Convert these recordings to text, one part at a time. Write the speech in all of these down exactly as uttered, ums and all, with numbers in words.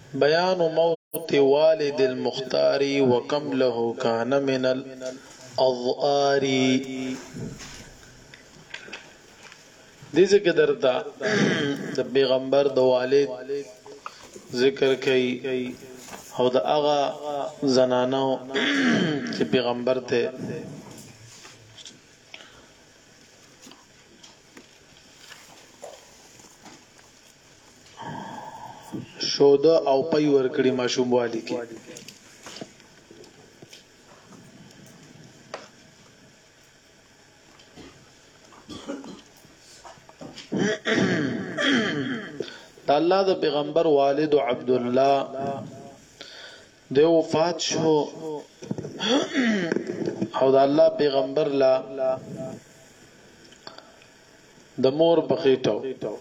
بیان موت والد المختار وکم له کان من الاضعار. دیزه که در دا د پیغمبر د والد ذکر کئی او د اغا زنانو چې پیغمبر ته شوده او پي ورکړي ماشوم والی کې د الله د پیغمبر والد عبد الله د وفات شو او د الله پیغمبر لا د مور بخیټو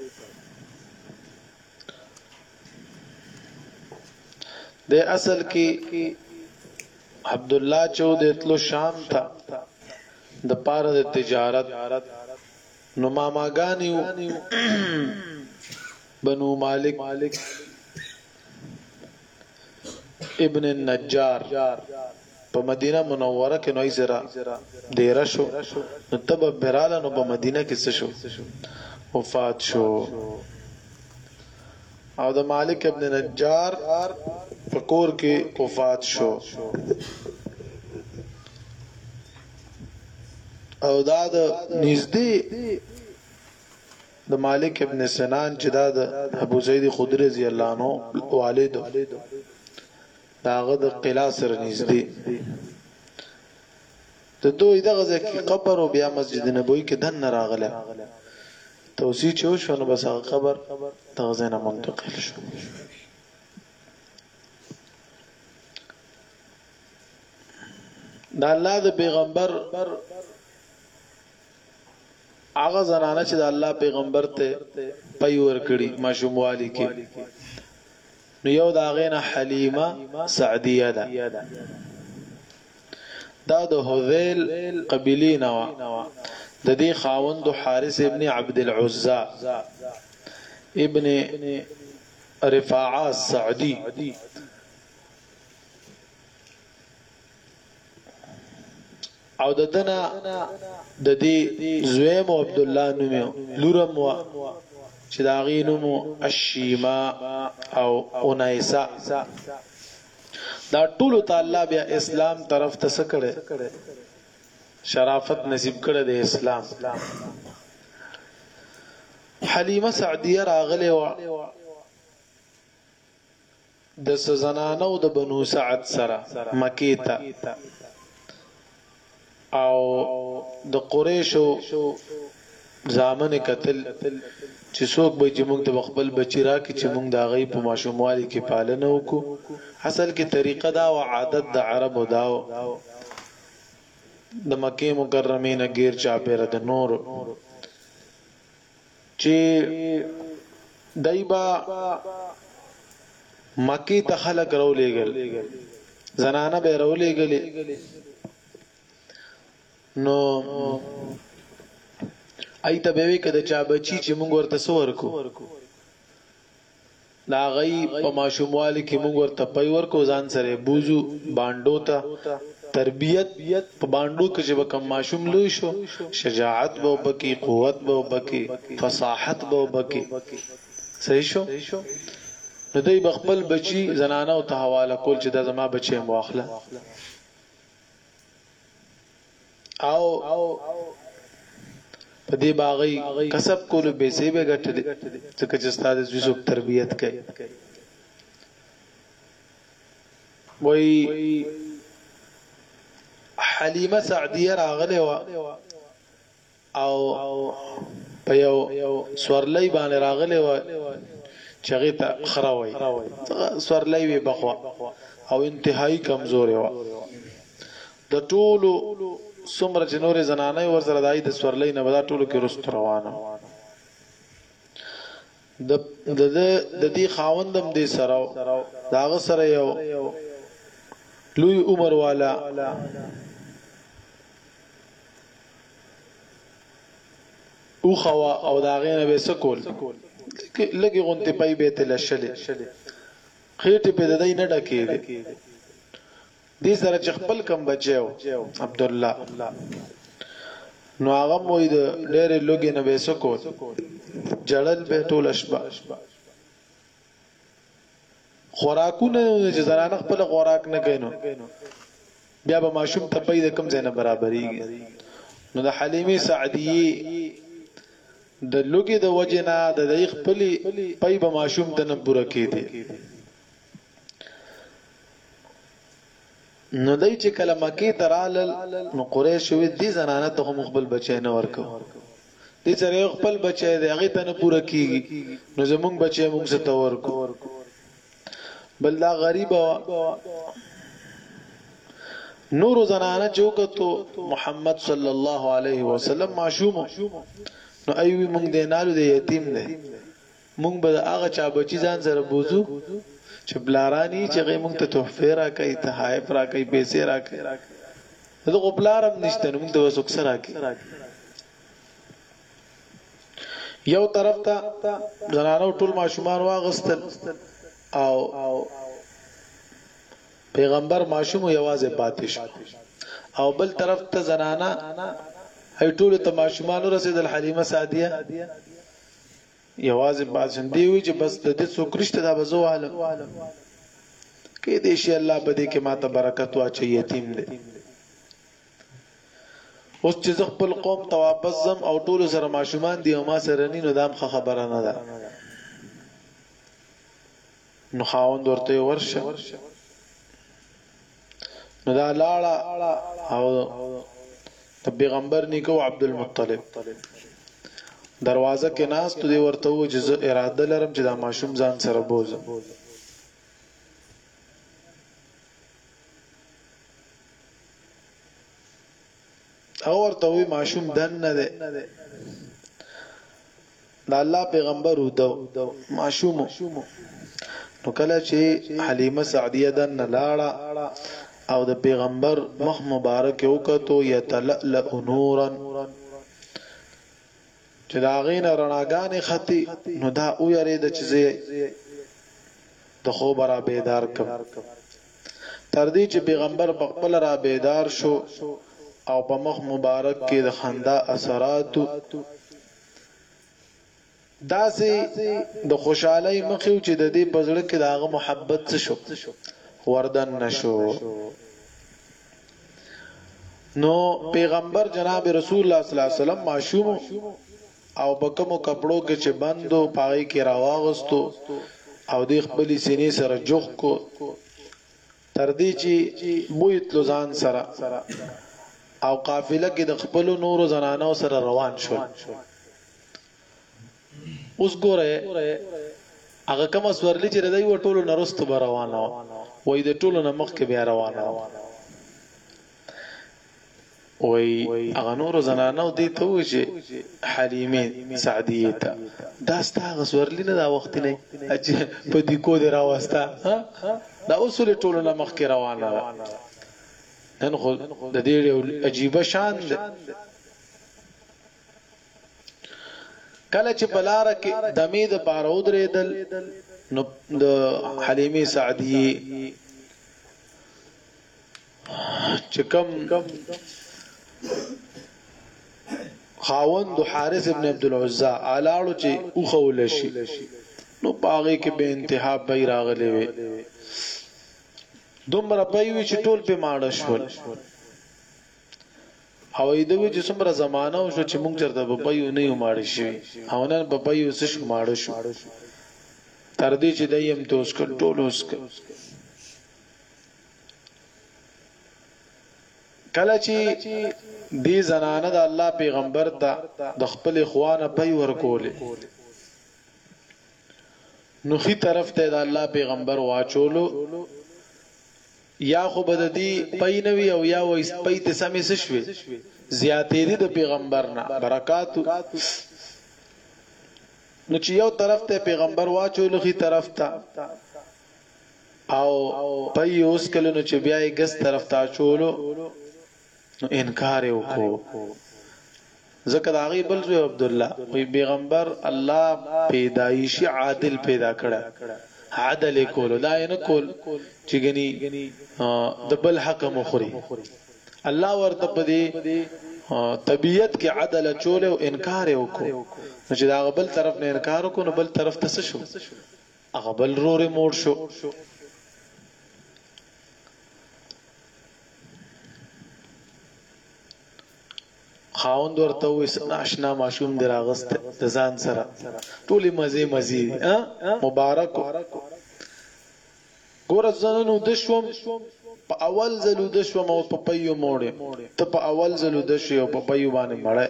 د اصل کې عبد الله چود اتلو شام تا د پاره د تجارت نو ماماګانیو بنو مالک ابن النجار په مدینه منوره کې نوې زرا ډیر شو نو تب براله نو په مدینه کې څه شو وفات شو او د مالک ابن نجار فکور کې وفات شو او دا د نږدې د مالک ابن سنان چې دا د ابو زید خدری رضی الله عنه والد داغه د قلا سره نږدې د دوی دغه ځکه قبر او بیا مسجد نبوي کې دن راغله توسیع چو شو نو بس هغه قبر دغه ځای نه منتقل شو. دا الله د پیغمبر هغه زنانه چې د الله پیغمبر ته پي ورکړي ماشوم والی کې نو یو دا غینه حلیمه سعدیه ده دا د هذیل قبیلی نوا د دې خاوند حارث ابن عبد العزى ابن رفاعه السعدي او ددنا د دې زویم عبد الله نومو لورم وا چې دا غینمو الشیما او اونایسا دا ټول تعالی بیا اسلام طرف ته سکړه شرافت نصیب کړه د اسلام. حلیمه سعدیه راغله وا د سزنانو د بنو سعد سره مکی ته او د قریشو زامن قتل چې څوک به چې موږ ته خپل بچی را کې چې موږ دا غي په ماشوموالي کې پالنه وکړو. اصل کې طریقه دا او عادت د عربو دا د مکه مکرمه نه غیر چا پیر د نور چې دایبا مکی ته خلق راولېګل زنانه به راولېګلې نو ایته به وی کده چا بچی چې موږ ورته سور کو لا غي په ماشوموالي کې موږ ورته پي ورکو ځان سره بوزو باندو ته تربيت په باندو کې چې وکم ماشوم لوي شو شجاعت به وبکی قوت به وبکی فصاحت به وبکی صحیح شو نو دوی بخپل بچی زنانه او ته حواله کول چې دا زما بچي مواخله او په دې باغی کسب کولو به سي به غټلې ځکه چې استاد زوی تربيت کوي وای حلیمه سعدیه راغله او په یو سورلۍ باندې راغله و چغې ته خراوي سورلۍ وي بخوا او انتهایی کمزوري و د ټولو سمره جنوري زنانه ور سره دای د سورلۍ نه ودا ټولو کې رست روانه د د د دې خاوندم دې سره داغه سره یو لوی عمر والا او خوا او داغه نه به سکول لګي غونته پي به تل شلې خېټه په دای نه ډکې دي سره چې خپل کم بچو عبد الله نو هغه موي د ډېر لوګي نه وسکو جړل به ټول اشبا خوراکونه چې زنانه خپل خوراک نه کینو بیا به ماشوم ته پیدا کم ځای نه برابرېږي نو د حلیمه سعدیه د لوګي د وجنا د دای خپل پي به ماشوم ته نه پوره کېدی نو دای چې کلمه کې ترالل نو قریش وی دي زنانه ته مخبل بچی نه ورکو دي سره خپل بچی دی هغه ته نه پوره کیږي نو زمونږ بچی موږ څه ته ورکو بل دا غریب نور زنانه چوکتو محمد صلی الله علیه وسلم معشوم نو ایوی موږ دینالو د یتیم دی موږ به هغه چا بچی ځان سره بوزو چې بلارانی چې غي مونږ ته تحفه را کوي تحائف را کوي پیسې را کوي دغه بلارم نشته مونږ ته وسوک سره کوي یو طرف ته زنانو ټول ماشومان واغستل او پیغمبر ماشوم یوازې پاتې شو او بل طرف ته زنانا هي ټول ته ماشومان رسیدل حلیمه سعدیه یوازې باسن دی وی چې بس د دې څوکرشته دا بزو عالم کې دې شي الله بده کې ماته برکت واچي یتیم دی اوس چې خپل قوم ته واپس زم او ټول سره ماشومان دی او ما سره نه نو دام خبره نه ده نو خاوند ورته ورشه نو دا لاړه او پیغمبر نیکو عبد المطلب دروازه کې ناس ته دی ورته و چې اراده لرم چې دا ماشوم ځان سره بوزم او ورته وی ماشوم دن نه ده دا الله پیغمبر ودو ماشوم نو کله چې حلیمه سعدیه دن لاړه او د پیغمبر مخ مبارک وکړو یتلألأ نورا چې دا غین رڼاګانې خطي نو دا او یری د چیزې د خوب را بیدار کم تر دې چې پیغمبر په خپل را بیدار شو او په مخ مبارک کې د خندا اثرات داسې د خوشحالي مخیو چې د دې پزړه کې داغه محبت څه شو وردن نشو نو پیغمبر جناب رسول الله صلی الله علیه وسلم معشوم او بکمو کپړو کې چې بندو پای کې راواغستو او د خپل سینې سره جوخ کو تر دې چې بویت لزان سره او قافله کې د خپل نور زنانو سره روان شول اوس ګوره هغه کوم سورلی چې ردی و ټولو نرستو به روانه وای د ټولو نمخ کې بیا روانه وای هغه نور زنانو دي ته و چې حلیمه سعدیه ته دا ستاسو سورلی نه دا وخت نه په دې کو دی راوستا دا اصول ټولو نمخ کې روانه نن خو د دې عجیب شان ده کله چې بلاره کې دمې د بارود ریدل نو د حلیمه سعدیه چې کم خاوند حارث ابن عبد العزى الاړو چې او خول شي نو پاغه کې به انتها به راغلي وي دومره پېوي چې ټول په ماړه شول او ایدوی چې څومره زمانہ او شو چې موږ چرته په پېو نه یو ماړه شي او نن په پېو څه شو ماړه شو تر دې چې دایم توس کنټرول اوس کله چې دې زنانه د الله پیغمبر ته د خپل اخوانه پي ورکولې نو خي طرف ته د الله پیغمبر واچولو یا خو بددي پینوي او یا وې پېت سمې شوي زیاتې دي د پیغمبر نه برکات نو چې یو طرف ته پیغمبر واچولو خي طرف ته او پي اوس کله نو چې بیا یې ګس طرف ته چولو نو انکار وکړو ذکر هغه بل زو عبد الله وی پیغمبر الله پیدایشي عادل پیدا کړه عدل کول دا نه کول چې غني د بل حق مخوري الله ورته پدې طبيعت کې عدل چول او انکار وکړو چې دا بل طرف نه انکار وکړو نو بل طرف ته څه شو هغه بل روري موړ شو خاوند ورته وې آشنا ماشوم دراغست د ځان سره ټولې مزه مزي مبارک ګور ځننو د شوم په اول زلو د شوم او په پيو موړې ته په اول زلو د شو په پيو باندې مړې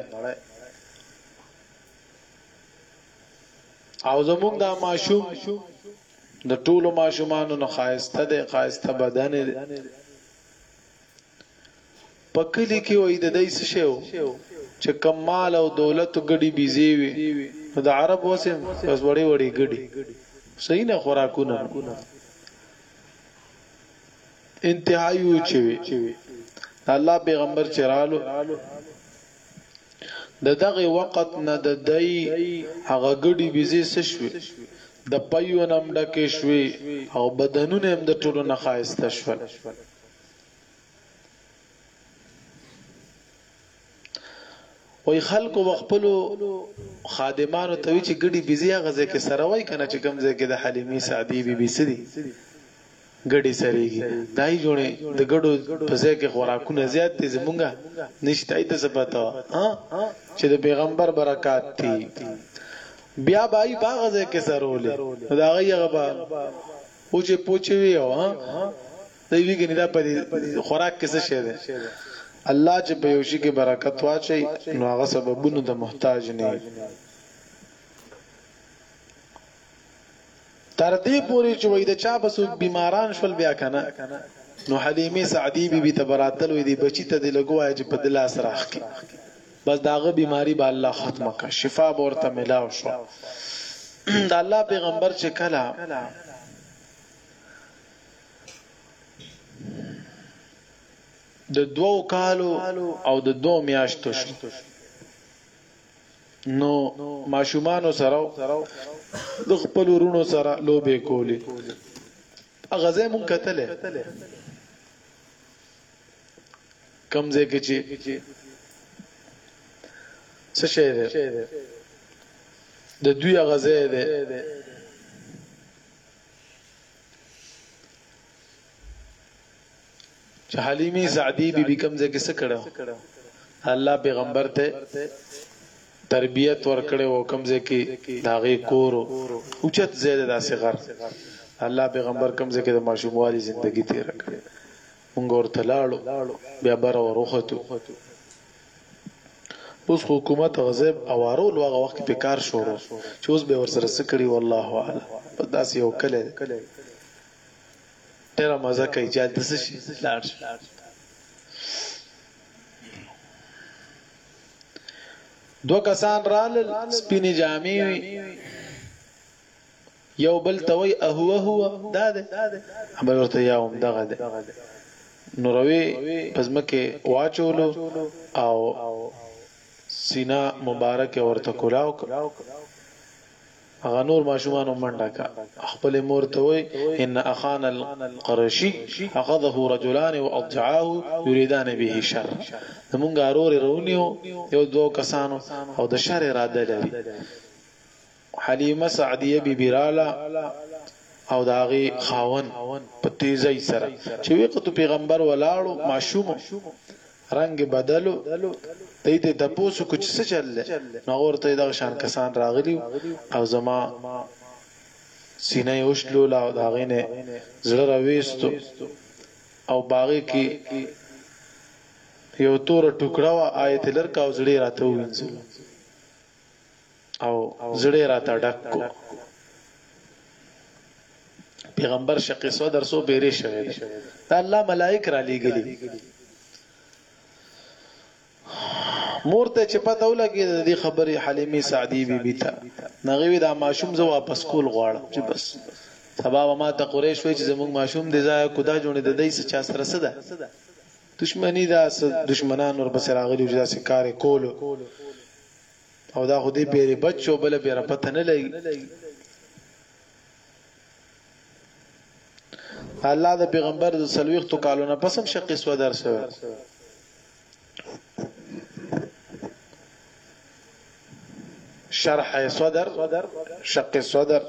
او زموږ دا ماشوم د ټولو ماشومانو نه خاصه ده خاصه بدن پکلی کې وای د دې څه شو چې کمال او دولت غړي بيزي وي د عرب وسه بس وړي وړي غړي صحیح نه خوراکونه انتهایی چوي الله پیغمبر چرالو د دغه وخت نه د دای هغه غړي بيزي څه شوي د پيو نم ډکه شوي او بدنونه هم د ټولو نه خاصه شول وای خلکو وخپلو خادمانو ته وی چې ګډي بيزي غزه کې سره وای کنه چې کوم ځای کې د حلیمي سعدي بي بي سدي ګډي سريږي دای جوړه د ګډو په ځای کې خوراکونه زیات دي زمونږه نشته ایته څه پتا ها چې د پیغمبر برکات دي بیا بای باغ ځای کې سرولې دا غيغه با پوچې پوچې وی ها دوی ویګنی دا په خوراک کې څه شه ده الله چې په یوشي کې برکت واچي نو هغه سببونو د محتاج نه تر دې پوری چې وای د چا بس بیماران شول بیا کنه نو حلیمه سعدی بی بی تبراتل وې دی بچی ته د لګوای چې په دل اسراخ کې بس داغه بیماری به الله ختمه کا شفا ورته ملاو شو د الله پیغمبر چې کلا د دوو کالو او د دوه میاشتو شو نو ماشومانو سره د خپل ورونو سره لوبې کولې اغازه مونږ کتلې کمزې کې چې څه شي ده د دوی اغازه ده چې حلیمه سعدی بی بی کمزې کې څه کړو الله پیغمبر ته تربیت ورکړې او کمزې کې داغه کور اوچت زیاده داسې غر الله پیغمبر کمزې کې د ماشوموالي ژوندۍ تیر کړې مونږ ورته لاړو بیا بار وروخته اوس حکومت غضب اوارول هغه وخت په کار شروع چې اوس به ورسره سکړي والله اعلم په داسې یو کله ډېر مزه کوي چې د څه شي لاړ دو کسان رال سپینې جامې یو بل توي اهو هو دا ده خبر ورته یاوم دغه ده نوروي پزمکه واچولو او سینا مبارک ورته کولاو هغه نور ماشومان منډه کا خپل مور ته وای ان اخانا القرشي اخذه رجلان واضجعاه يريدان به شر زمونږ ارور رونیو یو دوه کسانو او د شر اراده لري حلیمه سعدیه بی بیرالا او داغي خاون په تیزی سره چې وخت پیغمبر ولاړو ماشوم رنگ بدلو دیته د پوسو کوڅ څه چل نو ورته دا شان کسان راغلی او زما سینې وشلو لا دا غینه زړه راويستو او باغی کې یو تور ټوکړه وا آیت لرکا او زړه راته وینځل او زړه راته ډکو پیغمبر شقی سو درسو بیره شوی دا الله ملائک را لېګلی مورته چې پته ولګي د دې خبرې حلیمه سعدی بی بی ته نغوی دا ماشوم زو واپس کول غواړم چې بس سبا ما ته قریش وای چې زموږ ماشوم د ځای کودا جوړې د دې څه چا سره سده دشمنی دا دشمنان ور بس راغلي چې دا کار کول او دا خو دې پیری بچو بل پیره پته نه لګي الله د پیغمبر د سلويختو کالونه پسم شق صدر شوه شرح صدر شق صدر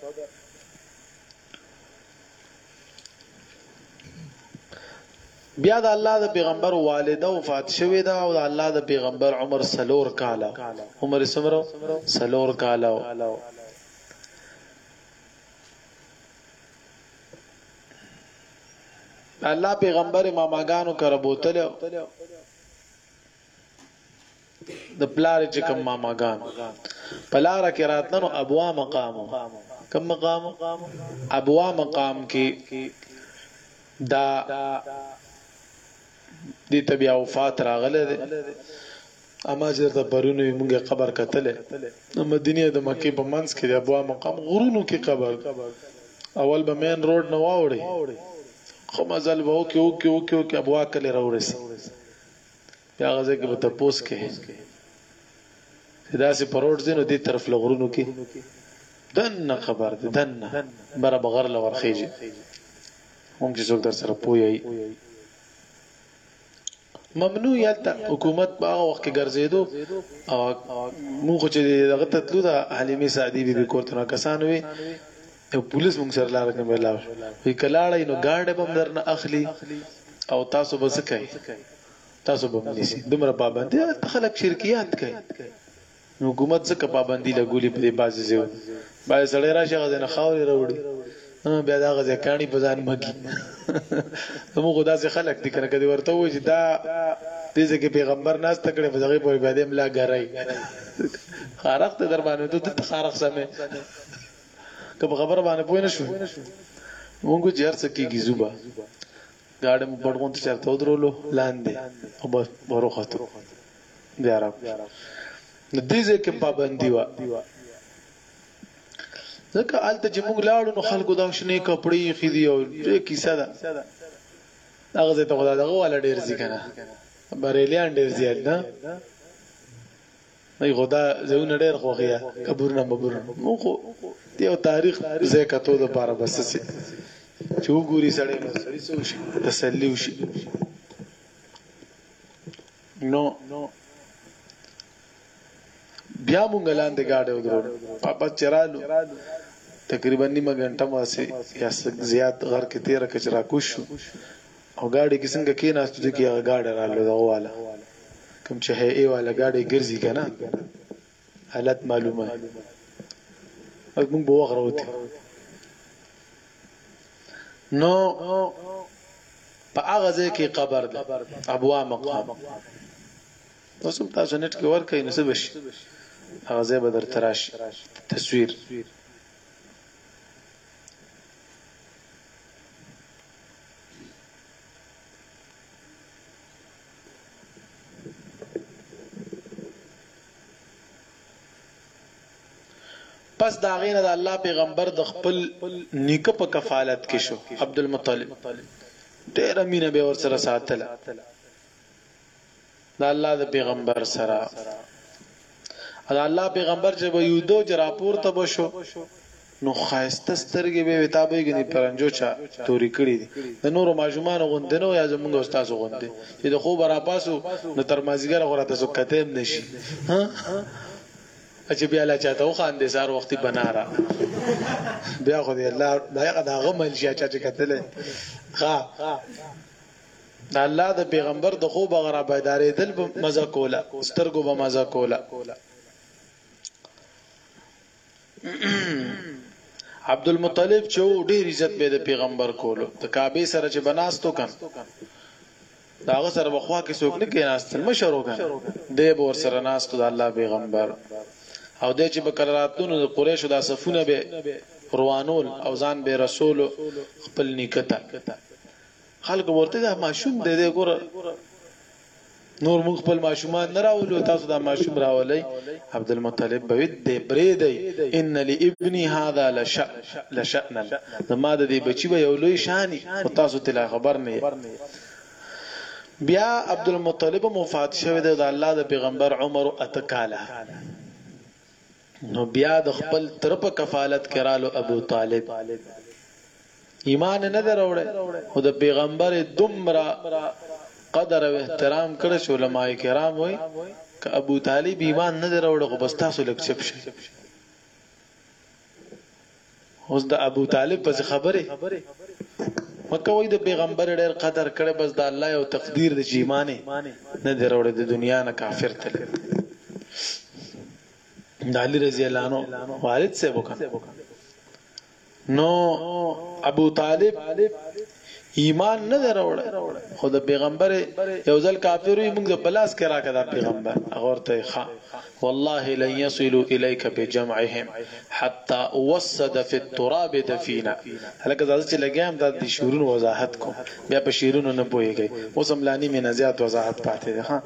بیا د الله د پیغمبر والده وفات شوه دا او د الله د پیغمبر عمر سلور کاله عمر سمرو سلور کاله الله پیغمبر ماماګانو کړه بوتل د پلار چې کوم ماماګان پلار کې راتنو ابوا مقام کوم مقام ابوا مقام کې دا دې تبیا وفات راغله اما چې د پرونو موږ قبر کتل مدینه د مکه په منځ کې د ابوا مقام غرونو کې قبر اول به مین روډ نه واوړي خو مزل وو کې او کې او کې او کې ابوا کله راورسي بیا غزه کې به تاسو کې دا سي پروت دینو دې طرف لغرونو کې دنه خبر دنه بره بغیر لور خيږي هم چې څوک در سره پوي ممنوع یالته حکومت په هغه وخت کې ګرځېدو او موږ چې دغه تطلو د حلیمه سعدی بي کوته کسان وي او پولیس موږ سره لار کې ملاو وی کلاړې نو ګاډه بم درنه اخلي او تاسو به څه کوي تاسو به نيسي دومره پابندي خلک شرکیات کوي حکومت څخه پابندي لګولي په دې بازي زو بای سړی راشه غزنه خاوري وروړي بیا دا غزه کانی په ځان مګي موږ خدا سي خلک دي کنه کدي ورته وي چې دا دې ځکه پیغمبر ناس تکړه په دغه په بیا ملا غړای خارق ته در باندې ته خارق سمې کله خبر باندې پوه نه شو موږ جهر سکیږي زوبا گاډه مو پړغون ته چرته ودرولو لاندې او بس ورو خاطر بیا را د دې ځکه پابندي وا ځکه آلته چې موږ لاړو نو خلکو دا شنه کپړې خېدي او دې کیسه ده هغه ته خدای دغه ولا ډیر ځي کنه بریلیان ډیر زیات نه نه خدا زونه ډیر خوخیا قبرونه مبرونه مو خو دیو تاریخ زکاتو د بار بس سي چې وګوري سړی سړی سوشي تسلی وشي نو بیا مونږ لاندې گاډه ودرو پاپا چرالو تقریبا نیمه غنټه واسه یا زیات غر کې تیر کچرا کوشو او گاډي کې څنګه کې ناست دي کې گاډه رالو دغه والا کوم چې هي ای والا گاډي ګرځي کنه حالت معلومه موږ به وغره وته نو په هغه ځای کې قبر ده ابوا مقام تاسو تاسو نت کې ور کوي نسبش هغه ځای به در تراش تصویر پس دا غینه د الله پیغمبر د خپل نیکه په کفالت کې شو عبد المطلب ډېر امینه به ور سره ساتل دا الله د پیغمبر سره دا الله پیغمبر چې یو دو جراپور ته بشو نو خاصته سترګې به وتابې غني پرنجو چا توري کړی دي د نورو ماجومان غوندنو یا زمونږ استاد غوندې چې د خو برا پاسو نو تر مازیګر غوړه تاسو کتم نشي ها چې بیا لا چاته وخاندې سار وختي بنارا بیا خو دې الله دا دا غمل شي چې کتل ها دا الله د پیغمبر د خو بغرا بيدارې دل مزه کوله سترګو به مزه کوله عبد المطلب چې ډېر عزت به د پیغمبر کولو د کعبه سره چې بناستو کن داغه سره بخوا کې څوک نه کېناستل مشرو کن دی به ور سره ناستو د الله پیغمبر او د چې بکراتونو د قریش د صفونه به روانول او ځان به رسول خپل نکته خلق ورته دا ماشوم د دې ګور نور موږ خپل ماشومان نه راولو تاسو دا ماشوم راولي عبد المطلب به دې برې دی ان لابني هذا لشأن لشأن زما د دې بچي به یو لوی شانی او تاسو ته خبر نه بیا عبد المطلب وفات شوه د الله د پیغمبر عمر اتکاله نو بیا د خپل طرف کفالت کرالو ابو طالب ایمان نه دروړي او د پیغمبر دومره قدر او احترام کړ چې علماء کرام وای ک ابو طالب ایمان نه دروړي خو بس تاسو لک چپ شي اوس د ابو طالب په خبره مکه وای د پیغمبر ډېر قدر کړي بس د الله او تقدیر د ایمانه نه دروړي د دنیا نه کافر تل د علي رضی الله عنه والد سے وکړه نو ابو طالب ایمان نه دروړي خو د پیغمبر یو ځل کافر وي موږ په لاس کې راکړه پیغمبر هغه ورته ښا والله لن يصلوا اليك بجمعهم حتى وسد في التراب دفينا هلکه ځکه چې لګیام د شورونو وضاحت کو بیا په شیرونو نه پويږي اوس هم لانی مې نزيات وضاحت پاتې ده ها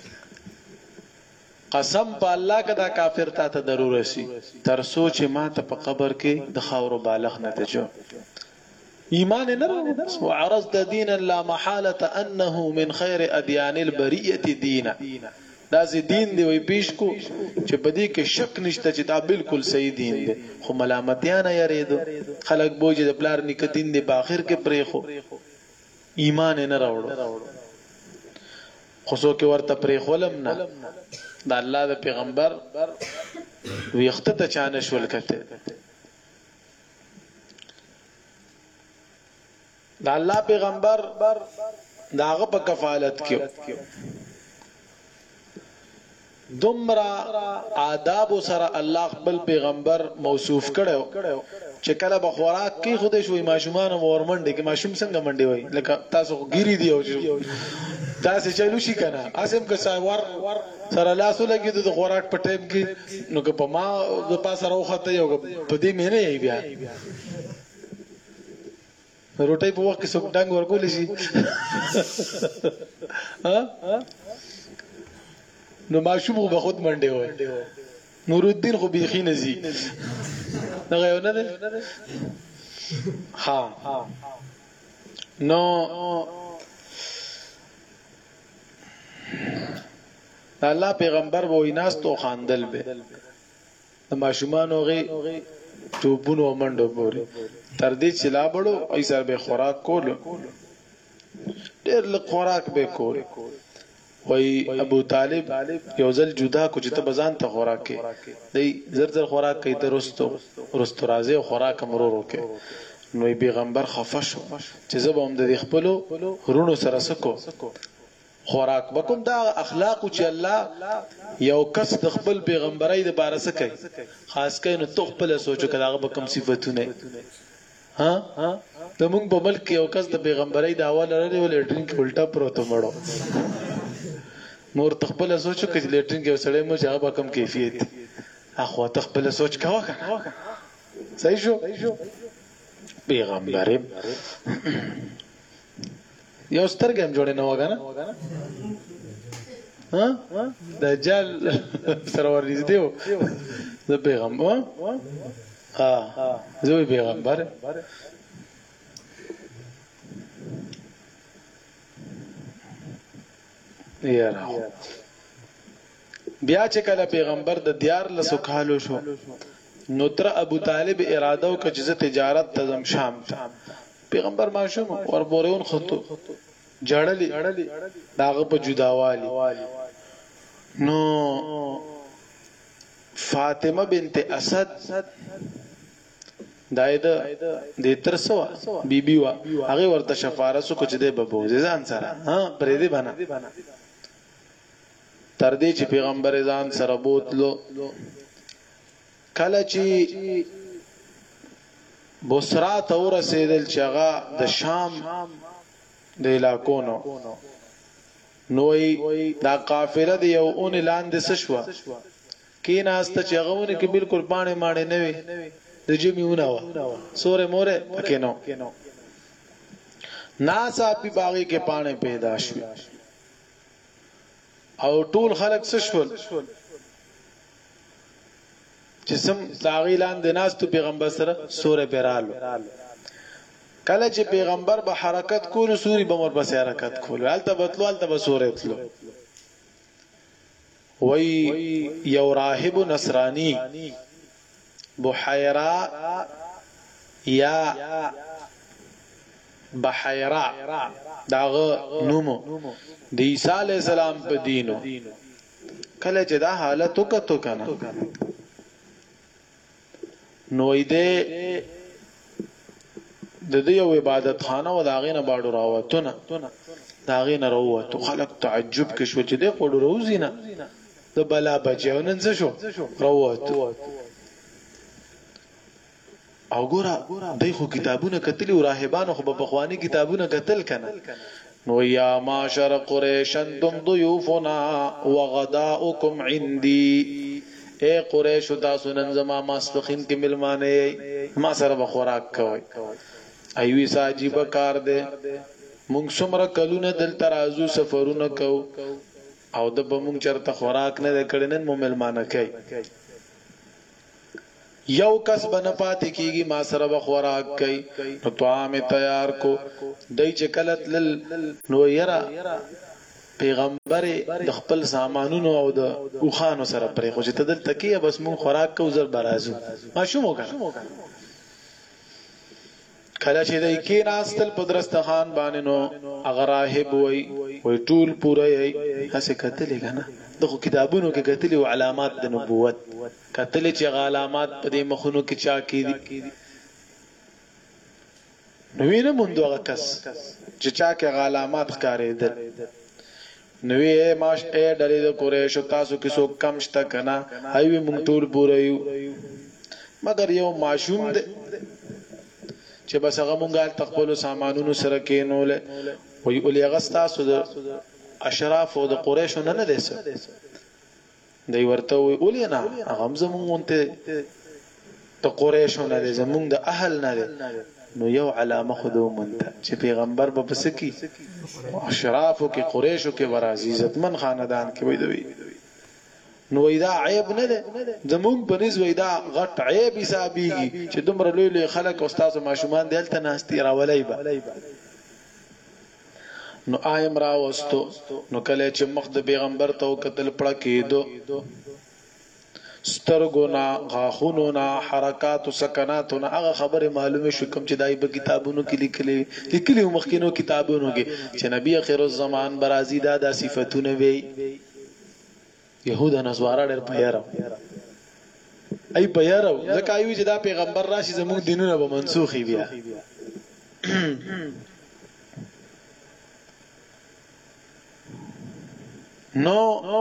قسم په الله کدا کافر ته ته ضرورت شي تر سوچ ما ته په قبر کې د خاور بالغ نه تجو ایمان نه ورو وعرض دينا لا محاله انه من خير اديان البريه دينا دا سي دین دی وي پیش کو چې بدی کې شک نشته چې دا بالکل صحیح دین دی خو ملامتیان یریدو خلک بوج د پلار نیک دین دی په اخر کې پرې خو ایمان نه راوړو خو څوک ورته پرې خولم نه دا الله د پیغمبر ویخته ته چانه شول کته دا الله پیغمبر داغه په کفالت کې دمرا آداب سره الله خپل پیغمبر موصوف کړو چې کله به خوراک کې خوده شوې ماشومان ورمنډي کې ماشوم څنګه منډي وای لکه تاسو ګيري دی او تاسو چلو شي کنه اسیم که ساور سره لاسو لګي د خوراک په ټیم کې نو که په ما د پاسه راوخته یو په دې مینه یې بیا روټي په وخت کې څوک ډنګ ورکول شي ها نو ماشوم خو به خود منډه وای نور الدین خو بيخي نزي دغه یو نه ده ها نو الله پیغمبر وای ناس تو خاندل به د ماشومان اوغه ټوبونو منډو پوري تر دې چې لا بړو ایسر به خوراک کول ډېر له خوراک به کول وای ابو طالب یو ځل جدا کو چې ته بزان ته خوراک کې دی زر زر خوراک کوي ته رستو رستو راځي خوراک مرورو کې نو پیغمبر خفش چې زبم د خپلو رونو سره سکو خوراک وکم دا اخلاق چې الله یو کس د خپل پیغمبرای د بارسه کوي خاص کین تو خپل سوچو کړه به کوم صفاتونه ها ته موږ په ملک یو کس د پیغمبرای د حواله لري ول لټرین کې الټا پروت مړو نور تخپل سوچو کې لټرین کې وسړې مو جواب کم کیفیت اخو تخپل سوچ کاوه صحیح شو پیغمبر یو سترګم جوړې نه وګا نه ها دجال سرور نږدې و د پیغمبر ها زوی پیغمبر یاره بیا چې کله پیغمبر د دیار لسو کالو شو نو تر ابو طالب اراده وکړه چې تجارت تزم شام پیغمبر ماشوم ور بورون خطو جړلې داغه په جداوالي نو فاطمه بنت اسد دایده د ترسوا بیبي وا هغه ورته شفارسو کو چې د ببو ځان سره ها پرې دی بنا تر دې چې پیغمبر ځان سره بوتلو کله چې بصرا ته ورسېدل چې هغه د شام د علاقونو نوې دا قافله دی یو اون لاندې سشوا کیناسته چې هغهونه کې بالکل باندې ماړې نه وي د جمیونه وا سورې مورې پکې نو ناسا پی باغی کې پانه پیدا شو او ټول خلق سشول جسم داغیلان د ناس تو پیغمبر سره سورې پیرالو کله چې پیغمبر به حرکت کول سوري به مر بس حرکت کول الته بتلو الته به سورې تلو وی یو راهب نصرانی بحیرا یا بحیرا داغه نومو د عیسی علی السلام په دینو کله چې دا حالت وکړو کنه نو ایده د دې یو عبادت خانه و داغې نه باډو راوتونه داغې نه راووتو خلک تعجب کې شو چې دې قوډو روزي نه د بلا بچو نن څه شو راووتو او ګوره دای خو کتابونه کتلی او راهبانو خو په خواني کتابونه کتل کنه نو یا معاشر قریش انتم ضيوفنا وغداؤكم عندي اے قریش تاسو نن زما ماسپخین کې ملمانه ما سره بخوراک کوي ایوی ساجیب کار دے مونږ څومره کلونه دل ترازو سفرونه کو او د بمونږ چرته خوراک نه کړي نن مو ملمانه کوي یو کس بن پاتې کیږي ما سره بخوراک کوي نو طعام تیار کو دای چې کلت لل نو یرا پیغمبر د خپل سامانونو او د اوخانو سره پرې خو چې تدل تکیه بس مون خوراک کو زر برازو ما شو مو کنه کله چې دای کې راستل پدرستخان باندې نو اگر راهب وای وای ټول پوره ای هڅه کتلې کنه دغه کتابونو کې کتلې او علامات د نبوت کتلې چې علامات په دې مخونو کې چا کې دي نو وینه مونږ هغه کس چې چا کې علامات ښکارېدل نو یې ماش اے ډلې د قریش تاسو کې څوک کم شته کنه ایوي مونږ ټول پوره یو مگر یو معشوم دی چې بس هغه مونږه تخپل سامانونو سره کېنول وي اولي غستا سود اشراف او د قریش نه نه دیسه دی ورته وي اولي نه هغه زمونږ ته د قریش نه دي زمونږ د اهل نه دي نو یو علامه خودو مونته چې پیغمبر به پس کی اشراف او کې قریش او کې ور عزتمن خاندان کې وي دوی نو وېدا عیب نه ده زموږ په نس وېدا غټ عیب حسابيږي چې دومره لوی لوی خلک او استاد ماشومان دلته ناشتي راولای به نو آیم را وستو نو کله چې مخ د پیغمبر ته قتل پړه کېدو سترګونا غاخونونا حرکات او سکناتونه هغه خبره معلومه شو کوم چې دای په کتابونو کې لیکلي لیکلي مخکینو کتابونو کې چې نبی اخر الزمان برازي دا د صفاتونه وي يهود نسوارا ډېر پیارو ای پیارو ځکه ایوي چې دا پیغمبر راشي زموږ دینونه به منسوخي بیا نو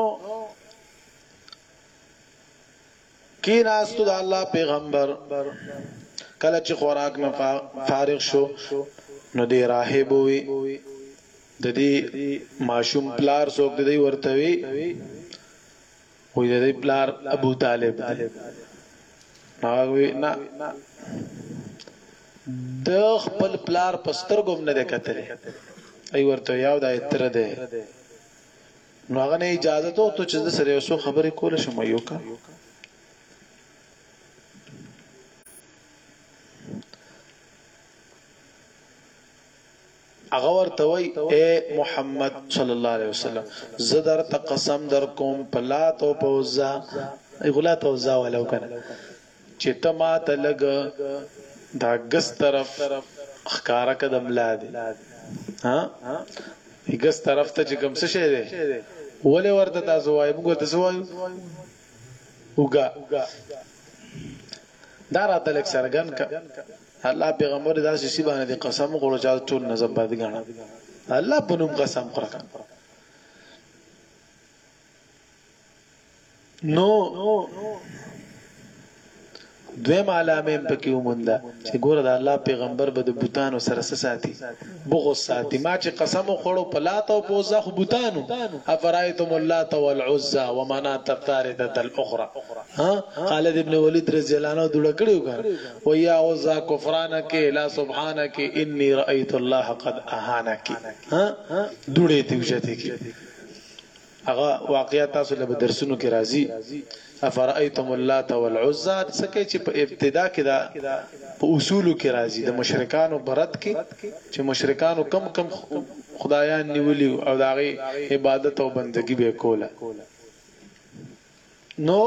کی ناستو دا الله پیغمبر کله چې خوراک نه فارغ شو نو دی راهب وي د دې معشوم پلار څوک دی ورته وي وې د پلار ابو طالب هغه نه د خپل پلار پسترګم نه کتلې ای ورته یو د اتر ده نو هغه نه اجازه ته ته چې د سره یو خبرې کول شم یو کا هغه ورته وای اے محمد صلی الله علیه وسلم زدر ته قسم در کوم پلات او پوزا ای غلات او زا ولو کنه چې ته ما ته لګ دا ګس طرف اخکارا قدم لاده ها ګس طرف ته چې کوم څه شه ده ولې ورته تاسو وای موږ ته وایو وګا دا راته لک سرګن کا الله پیغمبر داسې سی باندې قسم غوړو چا ټول نظم باندې غاڼه الله په نوم قسم خورک نو دویم علامه په کې ومنده چې ګوره د الله پیغمبر به د بوتانو سره ساتي بغض ساتي ما چې قسم خوړو پلات او پوزا خو بوتانو افرایتم اللات والعزى ومنات الثالثه الاخرى ها خالد ابن ولید رضی الله عنه دړه کړیو کړ و یا عزى کفرانک لا سبحانك اني رايت الله قد اهانك ها دړې ته وشته کی هغه واقعیت تاسو له درسونو کې راځي افرایتم اللات والعزى سکه چې په ابتدا کې دا په اصولو کې راځي د مشرکانو برت کې چې مشرکانو کم کم خدایان نیولي او داغي عبادت او بندگی به کوله نو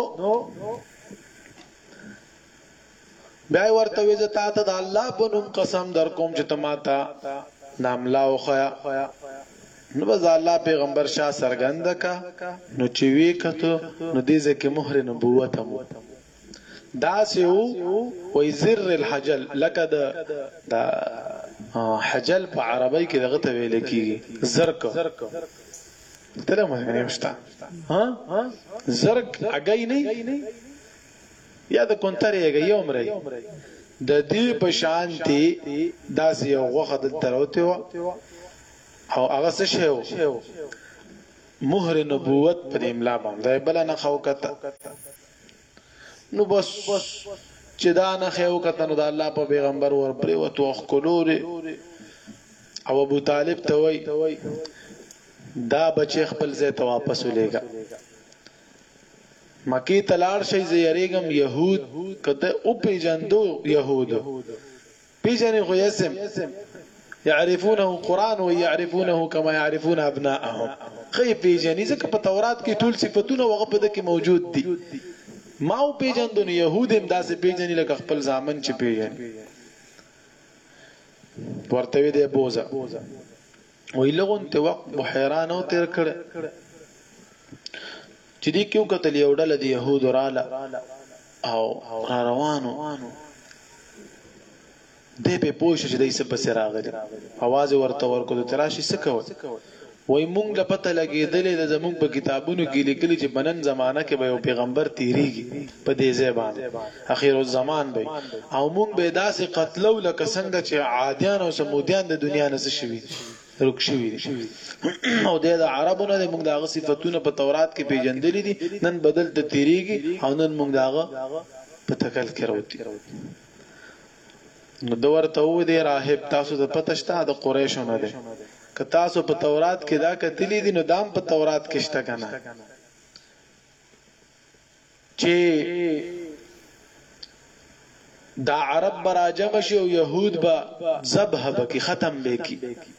بیا ورته وځه تا ته د الله په نوم قسم در کوم چې تماته ناملاو خیا نو بز الله پیغمبر شاه سرګند کا نو چې وی کته نو دې ځکه مهر نبوت هم دا سیو وای زر الحجل لکه دا حجل په عربی کې دغه ته ویل کیږي زرک تره مې نه مشتا ها زرک اگای نه یا د کونتري اگای عمره د دې په شانتي داسې یو غوخه د تروته او هغه څه شیو مهر نبوت پر املا باندې بل نه خو کته نو بس چې دا نه خو کته نو د الله په پیغمبر ور پرې وته خلور او ابو طالب ته وای دا بچي خپل ځای ته واپس ولېګا مکی تلار شي زیریګم يهود کته او پیجندو يهود پیجن خو اسم يعرفونه قران ويعرفونه كما يعرفون ابناءهم خي پیجنې ځکه په تورات کې ټول صفاتونه هغه په دې کې موجود دي ما او پیجندو يهود هم داسې پیجنې لکه خپل ځامن چې پیجن ورته وی دی بوزا وی لغون ته وخت بحیران او تیر کړه چې دې کیو کتل یو ډله دی يهود رااله او را روانو دې په پوښ چې دې څه بس راغلی आवाज ورته ورکو تراشي سکو وای مونږ له پته لګېدلې د زمونږ په کتابونو کې لیکلي چې بنن زمانہ کې به یو پیغمبر تیریږي په دې ځبان اخیر الزمان به او مونږ به داسې قتلو لکه څنګه چې عادیان او سمودیان د دنیا نه شوي رک شوي او د عربونو د موږ دغه صفاتونه په تورات کې پیژندلې دي نن بدل ته تیریږي او نن موږ دغه په تکل کې راوتی نو دور ته و دي راهب تاسو ته پته شته د قریشو نه دي که تاسو په تورات کې دا کتلی دي نو دام په تورات کې شته کنه چې دا عرب براجم شي او يهود با ذبح بکی ختم بکی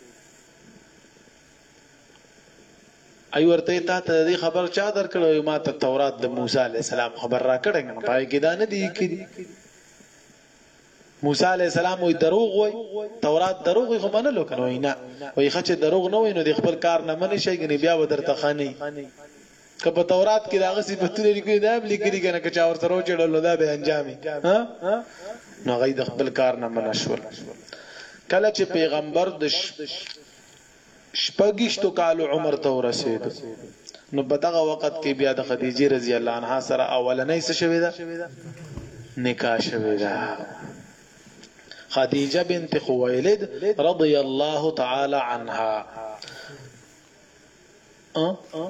ای ورته تا ته دې خبر چا درکړو ما ته تورات د موسی علی السلام خبر را کړنګ پای کې دا نه دی کې موسی علی السلام وي دروغ وي تورات دروغ خو منلو کنه نه وي خچ دروغ نه وي نو د خپل کار نه منی شي غني بیا ودرته خاني کله تورات کې داغه صفاتونه لیکلي دا لیکلي کنه چې اور سره چړل دا به انجامي ها نو غي د خپل کار نه منشول کله چې پیغمبر د شپږشتو کال عمر ته ورسید نو په دغه وخت کې بیا د خدیجه رضی الله عنها سره اولنې څه شوې ده نکاح شوې ده خدیجه بنت خویلد رضی الله تعالی عنها ا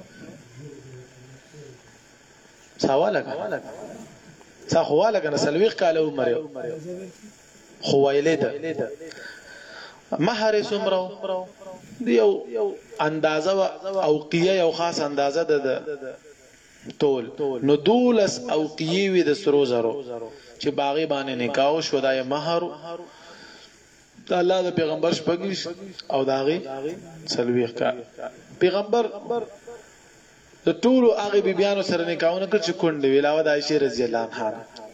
سواله کنه سخواله کنه سلويخ کاله عمر خویلد مہر سمرو دیو اندازه او قیه یو خاص اندازه ده تول نو دولس او قیه وی د سرو زرو چې باغی باندې نکاح شو دای مہر د الله د پیغمبر شپږیش او داغي سلويخ کا پیغمبر د ټولو هغه بیبيانو سره نکاحونه کړ چې کونډه ویلاوه د عائشه رضی الله عنها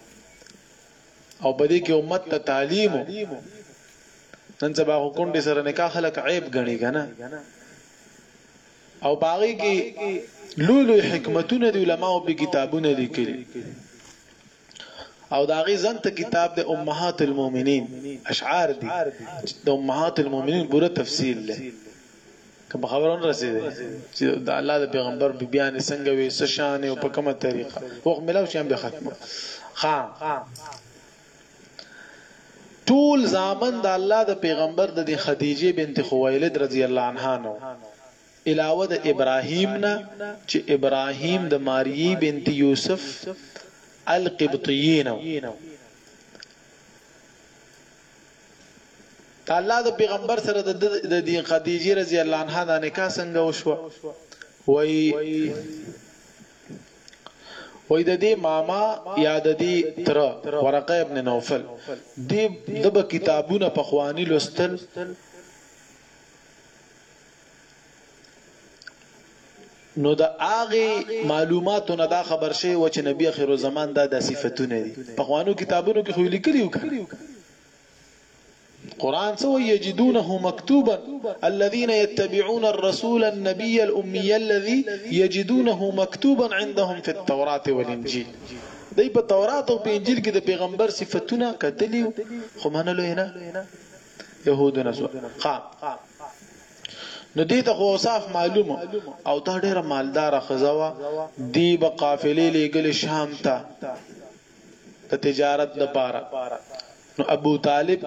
او بده کې امت ته تعلیم نن سبا کونډه سره نکاح خلک عیب غني کنه او باغی کې لولو حکمتونه د علماء په کتابونه لیکلي او داغي زنت کتاب د امهات المؤمنین اشعار دي د امهات المؤمنین پورا تفصیل له کوم خبرون رسیدي چې د الله د پیغمبر بیان څنګه وي څه شان او په کومه طریقه وخت ملو شي به ختمه خام طول زامن د الله د پیغمبر د خدیجه بنت خویلد رضی الله عنها نو علاوه د ابراهیم نه چې ابراهیم د ماری بنت یوسف القبطیین الله د پیغمبر سره د دین خدیجه رضی الله عنها د نکاح څنګه وشو وای وای د دې ماما یا د دې تر ورقه ابن نوفل دې د کتابونه په خواني لوستل نو دا هغه معلوماتو نه دا خبر شي و چې نبی اخر الزمان دا د صفاتونه دي په خوانو کتابونو کې خو لیکلیو قرآن سو يجدونه مكتوبا الذين يتبعون الرسول النبي الأمي الذي يجدونه مكتوبا عندهم في التوراة والإنجيل. دی په تورات او په انجیل کې د پیغمبر صفاتونه کتلیو خو منلو یې نه يهودونه سو خام نو دې ته خو صاف معلومه او دا ډېر مالدار خزوا دی په قافلې لګل شام ته د تجارت لپاره. نو ابو طالب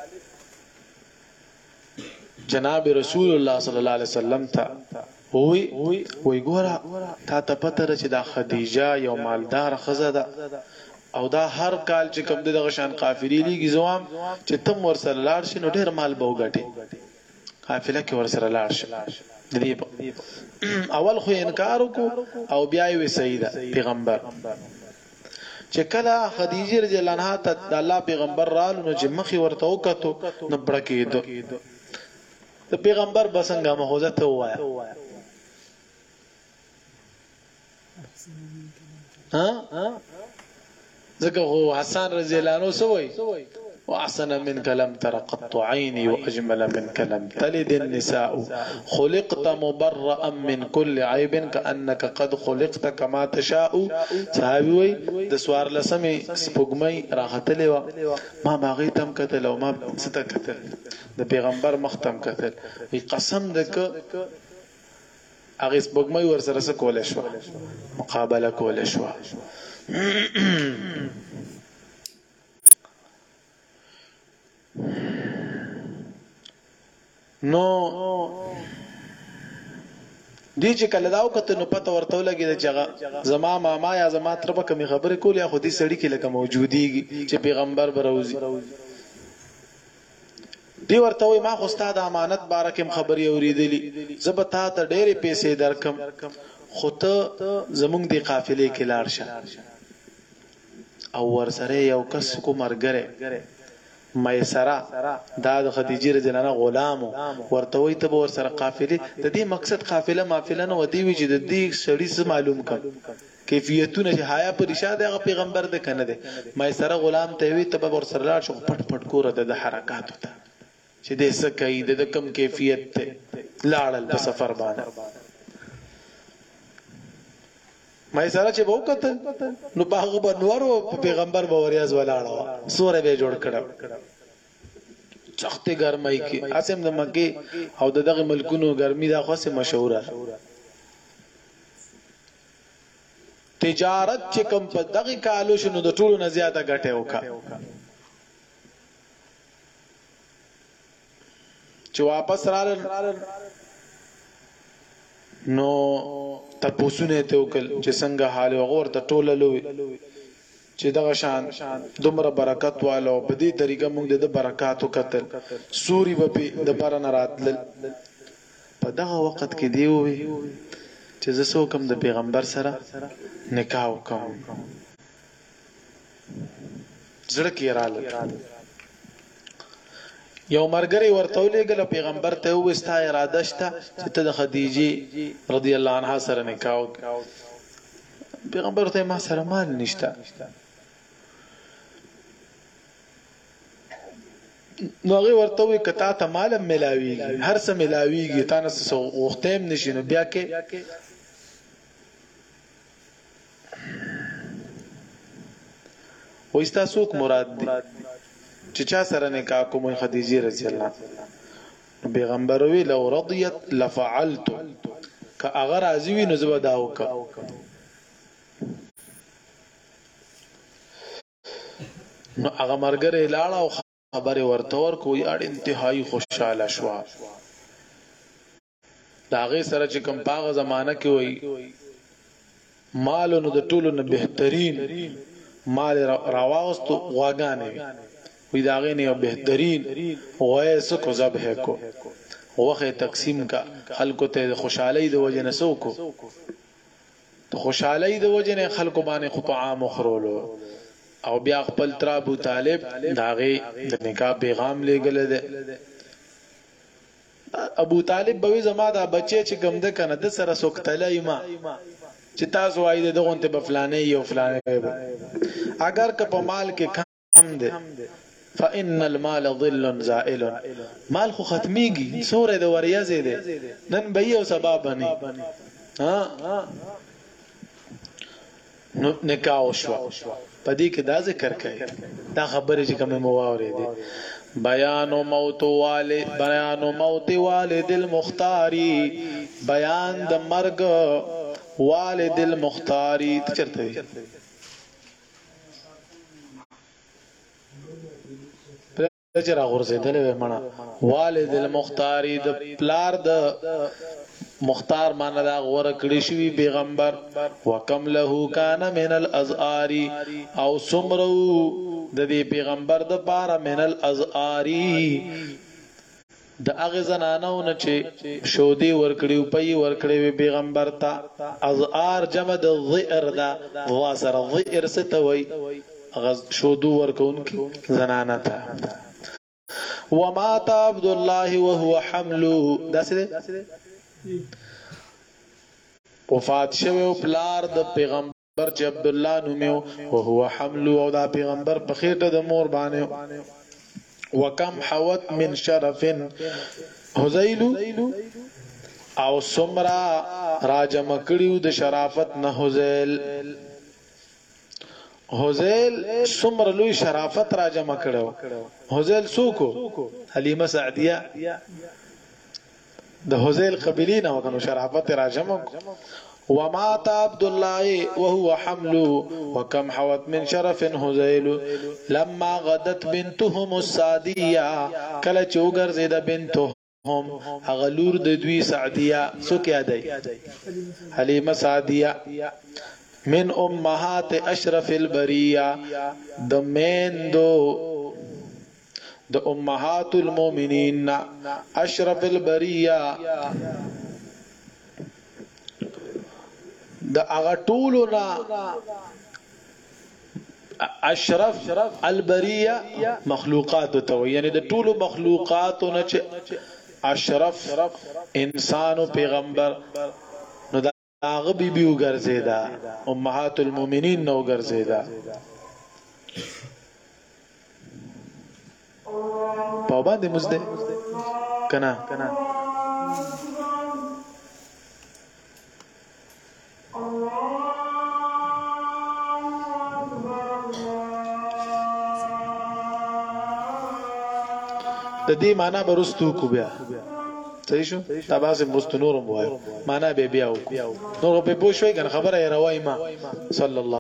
جناب رسول الله صلی الله علیه وسلم ته وی وی ګورا تا ته پته چې دا خدیجه یو مالدار خزه ده او دا هر کال چې کوم دغه شان قافلې لګي زوام چې تم ور سره لاړ شي نو ډېر مال به وګټي قافله کې ور سره لاړ شي. اول خو انکار وکړو او بیا یې سیدا پیغمبر چې کله خدیجه رضی الله عنها ته د الله پیغمبر رالو نو چې مخې ورته وکړو نو برکېدو د پیغمبر بسنګه مخوزه ته وایا ها ځکه هو حسن رضی الله عنه سوې واحسن منك لم تر قط عيني واجمل منك لم تلد النساء خلقت مبرئا من كل عيب كانك قد خلقت كما تشاء. صحابي وي د سوار لسمه سپوږمۍ راغتلې و ما باغې تم کتل او ما ستا کتل د پیغمبر مختم کتل وی قسم دک هغه سپوږمۍ ور سره څه کول شو مقابله کول شو. نو دی چې کله داو کته نو پته ورته لګی چې زما ماما یا زما تر په کوم خبره کول یا خودي سړی کې لکه موجودي چې پیغمبر بروزي دی ورته وای ما خو استاد امانت بارکم خبري اوریدلی زبتا ته ډېرې پیسې درکم خو ته زمونږ دی قافلې کې لاړ شه او ور سره یو کس کو مرګره مېسرا دا د خدیجه رضی الله عنها غلام ورته وای ته ور سره قافله د دې مقصد قافله مافله نه ودی وی چې د دې سړی څه معلوم کړ کیفیتونه چې حیا پر ارشاد هغه پیغمبر د کنه ده مېسرا غلام ته وی ته ور سره لاړ شو پټ پټ کوره د حرکات ته چې دې څه کوي د کم کیفیت ته لاړل په سفر باندې مېسرا چې وکړل نو باغ بنورو پیغمبر باوریاز ولاړو سورې به جوړ کړو سختي ګرمای کې اسیم د مکه او دغه ملکونو ګرمي دا خاصه مشهوره تجارت چې کوم په دغه کالو شنو د ټولو نه زیاته ګټه وکا چې واپس رال نو تاسو نه ته وکړ چې څنګه حال وغور ته ټوله لوي چې دغه شان دومره برکت والو په دې طریقه موږ د برکاتو قتل سوري به د بار نه راتل په دغه وخت کې دی وي چې زه سو کوم د پیغمبر سره نکاح وکم زړه کې رااله یو مرګري ورته ولېګل پیغمبر ته وستا اراده شته چې ته د خدیجه رضی الله عنها سره نکاح وکړې پیغمبر ته ما سره مال نشته نو هغه ورته وی کتا ته مال ملاويږي هر څه ملاويږي تا نه څه وختیم نشینو بیا کې وستا څوک مراد دي چې چا سره نکاح کوم خدیجه رضی الله عنها پیغمبر وی لو رضیت لفعلت که اگر راضی وي نو زه به دا وکم نو هغه مرګره لاړه او خبره ورته ورکو یاد انتهایی خوشاله شو داغه سره چې کوم پاغه زمانہ کې وای مال نو د ټولو نه بهترین مال راواغستو غواګانې وی داغه نه بهترین وای سکو ذبح کو وخه تقسیم کا خلکو ته خوشحالي د وجه نه سوکو ته خوشحالي د وجه نه خلکو باندې خو طعام خورولو او بیا خپل تر ابو طالب داغه د نکاح پیغام لګل ده ابو طالب به زما دا بچي چې ګمده کنه د سره سوکتلای ما چې تاسو وایي دغه ته په فلانه یو فلانه اگر که په مال کې کم ده فإن المال ظل زائل مال خو ختميږي سوره د وریازه ده نن به یو سبب بني ها نو نکاح شو پدې کې دا ذکر کوي دا خبره چې کومه مواورې دي بیان موت والد بیان موت والد المختاری بیان د مرګ والد المختاری چرته چرا غرزیدلې مانا والد المختاری د پلار د مختار مانا دا غور کړی شوی پیغمبر وکم له کان من الازار او سمرو د دې پیغمبر د پاره من الازار د اغه زنانو نه چې شودي ورکړیو پي ورکړیو پیغمبر ته ازار جمع د ظئر دا واسر ظئر ستوي غز شودو ورکونکي زنانه ته ومات عبد الله وهو حمل داسره وفات شوی پلار د پیغمبر چې عبد الله نومو وهو حمل او دا پیغمبر په خېټه د مور باندې وکم حوت من شرف حذیل او سمرا راجم کړیو د شرافت نه حذیل حذیل سمر لوی شرافت راجم کړو حذیل سوکو حلیمه سعدیه د حذیل قبیلین او کنو شرافت راجم ومات عبد الله وهو حمل وكم حوت من شرف حذيل لما غدت بنتهم السعديه کله چوغر زید بنتهم اغلور د دوی سعديه سو کې ادي حلیمه سعديه من امهات اشرف البريه د مین دو د امهات المؤمنين اشرف البريه د هغه ټولنا اشرف البريه مخلوقات ته یعنی د ټولو مخلوقاتونه چې اشرف انسان او پیغمبر نو دا هغه بیبي وګرځیدا امهات المؤمنین نو وګرځیدا په باندې مزده کنا د دې معنا برستو کو بیا صحیح شو تاسو مستنورم وایو معنا به بیا نور په پوښوي کنه خبره یې روای ما صلی الله